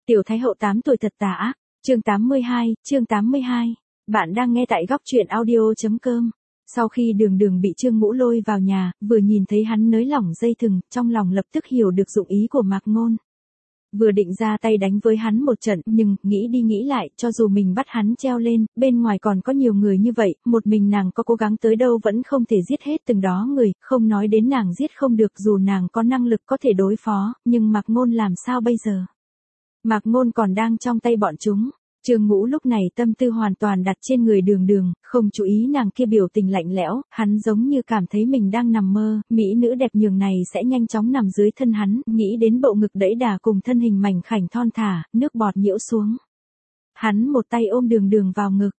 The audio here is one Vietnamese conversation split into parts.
Tiểu Thái Hậu 8 tuổi thật tà ác, chương 82. Bạn đang nghe tại góc truyện audio.com. Sau khi Đường Đường bị Trương Ngũ lôi vào nhà, vừa nhìn thấy hắn nới lỏng dây thừng, trong lòng lập tức hiểu được dụng ý của Mạc Ngôn. Vừa định ra tay đánh với hắn một trận, nhưng, nghĩ đi nghĩ lại, cho dù mình bắt hắn treo lên, bên ngoài còn có nhiều người như vậy, một mình nàng có cố gắng tới đâu vẫn không thể giết hết từng đó người, không nói đến nàng giết không được dù nàng có năng lực có thể đối phó, nhưng Mạc Ngôn làm sao bây giờ? Mạc Ngôn còn đang trong tay bọn chúng. Trương Ngũ lúc này tâm tư hoàn toàn đặt trên người Đường Đường, không chú ý nàng kia biểu tình lạnh lẽo, hắn giống như cảm thấy mình đang nằm mơ, mỹ nữ đẹp nhường này sẽ nhanh chóng nằm dưới thân hắn, nghĩ đến bộ ngực đẫy đà cùng thân hình mảnh khảnh thon thả, nước bọt nhiễu xuống. Hắn một tay ôm Đường Đường vào ngực,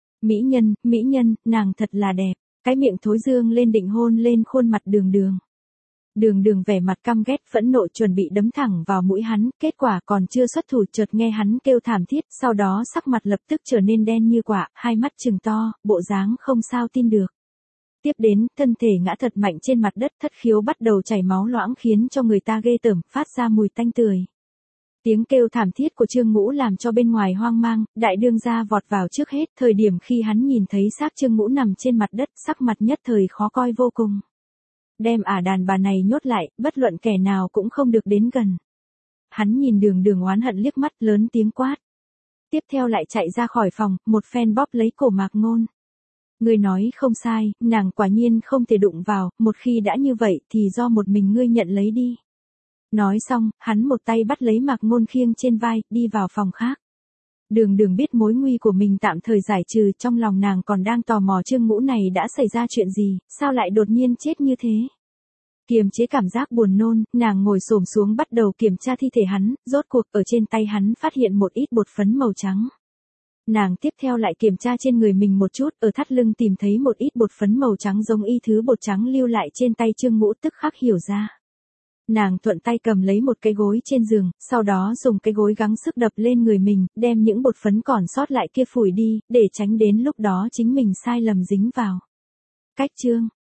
mỹ nhân, nàng thật là đẹp, cái miệng thối dương lên định hôn lên khuôn mặt Đường Đường. Đường Đường vẻ mặt căm ghét phẫn nộ chuẩn bị đấm thẳng vào mũi hắn, kết quả còn chưa xuất thủ chợt nghe hắn kêu thảm thiết, sau đó sắc mặt lập tức trở nên đen như quả, hai mắt trừng to, bộ dáng không sao tin được. Tiếp đến, thân thể ngã thật mạnh trên mặt đất, thất khiếu bắt đầu chảy máu loãng khiến cho người ta ghê tởm, phát ra mùi tanh tưởi. Tiếng kêu thảm thiết của Trương Ngũ làm cho bên ngoài hoang mang, đại đương gia vọt vào trước hết, thời điểm khi hắn nhìn thấy xác Trương Ngũ nằm trên mặt đất, sắc mặt nhất thời khó coi vô cùng. Đem đàn bà này nhốt lại, bất luận kẻ nào cũng không được đến gần. Hắn nhìn Đường Đường oán hận liếc mắt, lớn tiếng quát. Tiếp theo lại chạy ra khỏi phòng, một phen bóp lấy cổ Mạc Ngôn. Ngươi nói không sai, nàng quả nhiên không thể đụng vào, một khi đã như vậy thì do một mình ngươi nhận lấy đi. Nói xong, hắn một tay bắt lấy Mạc Ngôn khiêng trên vai, đi vào phòng khác. Đường Đường biết mối nguy của mình tạm thời giải trừ, trong lòng nàng còn đang tò mò Trương Ngũ này đã xảy ra chuyện gì, sao lại đột nhiên chết như thế. Kiềm chế cảm giác buồn nôn, nàng ngồi xổm xuống bắt đầu kiểm tra thi thể hắn, rốt cuộc ở trên tay hắn phát hiện một ít bột phấn màu trắng. Nàng tiếp theo lại kiểm tra trên người mình một chút, ở thắt lưng tìm thấy một ít bột phấn màu trắng giống y thứ bột trắng lưu lại trên tay Trương Ngũ, tức khắc hiểu ra. Nàng thuận tay cầm lấy một cái gối trên giường, sau đó dùng cái gối gắng sức đập lên người mình, đem những bột phấn còn sót lại kia phủi đi, để tránh đến lúc đó chính mình sai lầm dính vào. Cách chương